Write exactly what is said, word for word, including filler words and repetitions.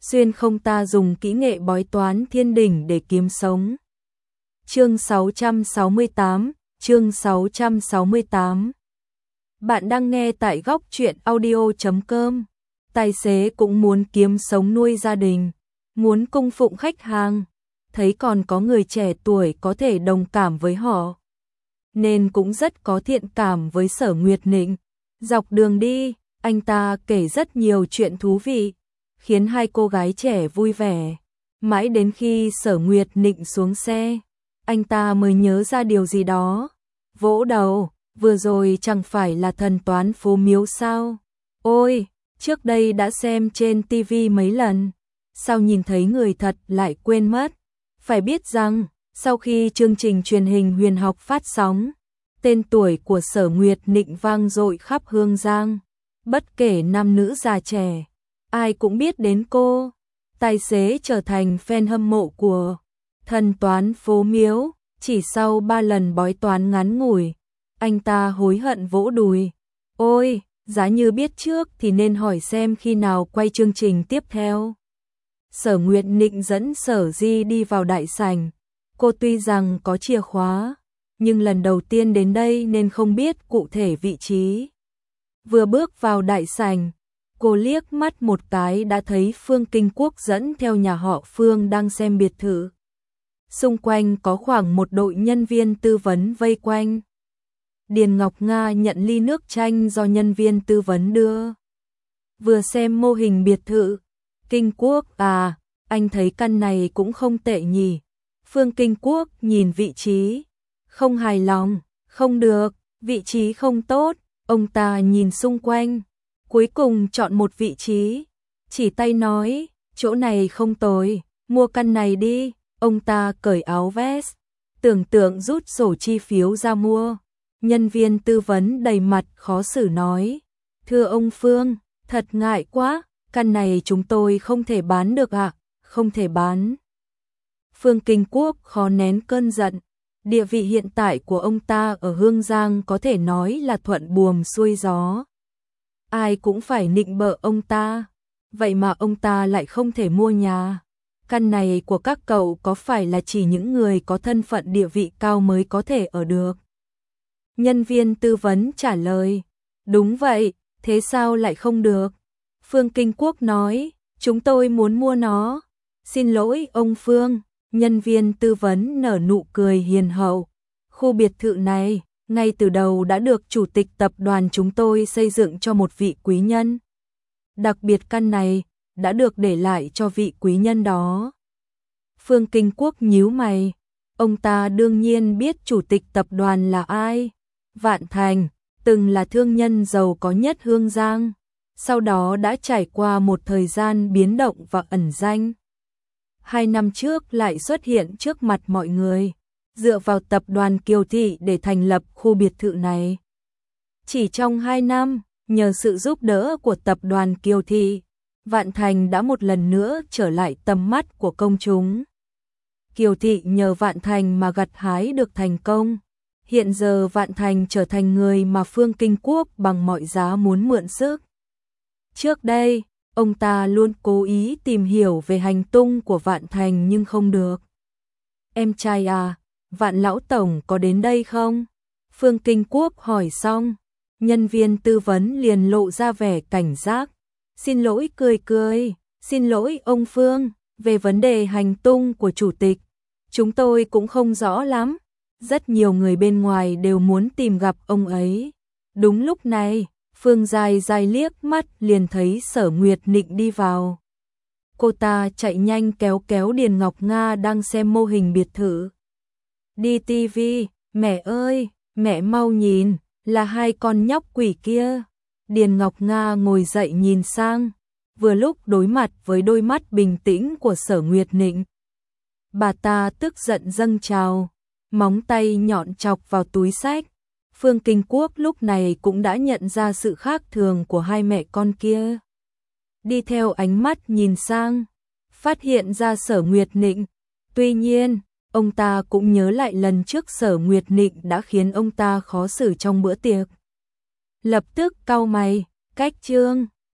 xuyên không ta dùng kỹ nghệ bói toán thiên đỉnh để kiếm sống. Chương sáu trăm sáu mươi tám, chương sáu trăm sáu mươi tám. Bạn đang nghe tại góc truyện audio chấm com. Tài xế cũng muốn kiếm sống nuôi gia đình, muốn cung phụng khách hàng, thấy còn có người trẻ tuổi có thể đồng cảm với họ, nên cũng rất có thiện cảm với Sở Nguyệt Nịnh. Dọc đường đi, anh ta kể rất nhiều chuyện thú vị, khiến hai cô gái trẻ vui vẻ. Mãi đến khi Sở Nguyệt Nịnh xuống xe, anh ta mới nhớ ra điều gì đó, vỗ đầu, vừa rồi chẳng phải là thần toán phố miếu sao? Ôi, trước đây đã xem trên ti vi mấy lần, sao nhìn thấy người thật lại quên mất? Phải biết rằng, sau khi chương trình truyền hình huyền học phát sóng, tên tuổi của Sở Nguyệt Nịnh vang dội khắp Hương Giang, bất kể nam nữ già trẻ, ai cũng biết đến cô. Tài xế trở thành fan hâm mộ của thần toán phố miếu, chỉ sau ba lần bói toán ngắn ngủi, anh ta hối hận vỗ đùi. Ôi, giá như biết trước thì nên hỏi xem khi nào quay chương trình tiếp theo. Sở Nguyệt Nịnh dẫn Sở Di đi vào đại sảnh. Cô tuy rằng có chìa khóa, nhưng lần đầu tiên đến đây nên không biết cụ thể vị trí. Vừa bước vào đại sảnh, cô liếc mắt một cái đã thấy Phương Kinh Quốc dẫn theo nhà họ Phương đang xem biệt thự. Xung quanh có khoảng một đội nhân viên tư vấn vây quanh. Điền Ngọc Nga nhận ly nước chanh do nhân viên tư vấn đưa. Vừa xem mô hình biệt thự, Kinh Quốc à, anh thấy căn này cũng không tệ nhỉ. Phương Kinh Quốc nhìn vị trí, không hài lòng, không được, vị trí không tốt. Ông ta nhìn xung quanh, cuối cùng chọn một vị trí, chỉ tay nói, chỗ này không tồi, mua căn này đi. Ông ta cởi áo vest, tưởng tượng rút sổ chi phiếu ra mua. Nhân viên tư vấn đầy mặt khó xử nói, thưa ông Phương, thật ngại quá, căn này chúng tôi không thể bán được ạ, à? Không thể bán. Phương Kinh Quốc khó nén cơn giận, địa vị hiện tại của ông ta ở Hương Giang có thể nói là thuận buồm xuôi gió. Ai cũng phải nịnh bợ ông ta, vậy mà ông ta lại không thể mua nhà. Căn này của các cậu có phải là chỉ những người có thân phận địa vị cao mới có thể ở được? Nhân viên tư vấn trả lời, đúng vậy, thế sao lại không được? Phương Kinh Quốc nói, chúng tôi muốn mua nó. Xin lỗi ông Phương, nhân viên tư vấn nở nụ cười hiền hậu. Khu biệt thự này, ngay từ đầu đã được chủ tịch tập đoàn chúng tôi xây dựng cho một vị quý nhân. Đặc biệt căn này, đã được để lại cho vị quý nhân đó. Phương Kinh Quốc nhíu mày, ông ta đương nhiên biết chủ tịch tập đoàn là ai. Vạn Thành, từng là thương nhân giàu có nhất Hương Giang, sau đó đã trải qua một thời gian biến động và ẩn danh. Hai năm trước lại xuất hiện trước mặt mọi người, dựa vào tập đoàn Kiều Thị để thành lập khu biệt thự này. Chỉ trong hai năm, nhờ sự giúp đỡ của tập đoàn Kiều Thị, Vạn Thành đã một lần nữa trở lại tầm mắt của công chúng. Kiều Thị nhờ Vạn Thành mà gặt hái được thành công. Hiện giờ Vạn Thành trở thành người mà Phương Kinh Quốc bằng mọi giá muốn mượn sức. Trước đây, ông ta luôn cố ý tìm hiểu về hành tung của Vạn Thành nhưng không được. Em trai à, Vạn Lão Tổng có đến đây không? Phương Kinh Quốc hỏi xong, nhân viên tư vấn liền lộ ra vẻ cảnh giác. Xin lỗi cười cười, xin lỗi ông Phương, về vấn đề hành tung của chủ tịch, chúng tôi cũng không rõ lắm. Rất nhiều người bên ngoài đều muốn tìm gặp ông ấy. Đúng lúc này, Phương Dài Dài liếc mắt liền thấy Sở Nguyệt Nịnh đi vào. Cô ta chạy nhanh kéo kéo Điền Ngọc Nga đang xem mô hình biệt thự. Đi ti vi, mẹ ơi, mẹ mau nhìn, là hai con nhóc quỷ kia. Điền Ngọc Nga ngồi dậy nhìn sang, vừa lúc đối mặt với đôi mắt bình tĩnh của Sở Nguyệt Nịnh. Bà ta tức giận dâng trào, móng tay nhọn chọc vào túi xách. Phương Kinh Quốc lúc này cũng đã nhận ra sự khác thường của hai mẹ con kia. Đi theo ánh mắt nhìn sang, phát hiện ra Sở Nguyệt Nịnh. Tuy nhiên, ông ta cũng nhớ lại lần trước Sở Nguyệt Nịnh đã khiến ông ta khó xử trong bữa tiệc. Lập tức cau mày, cách trương,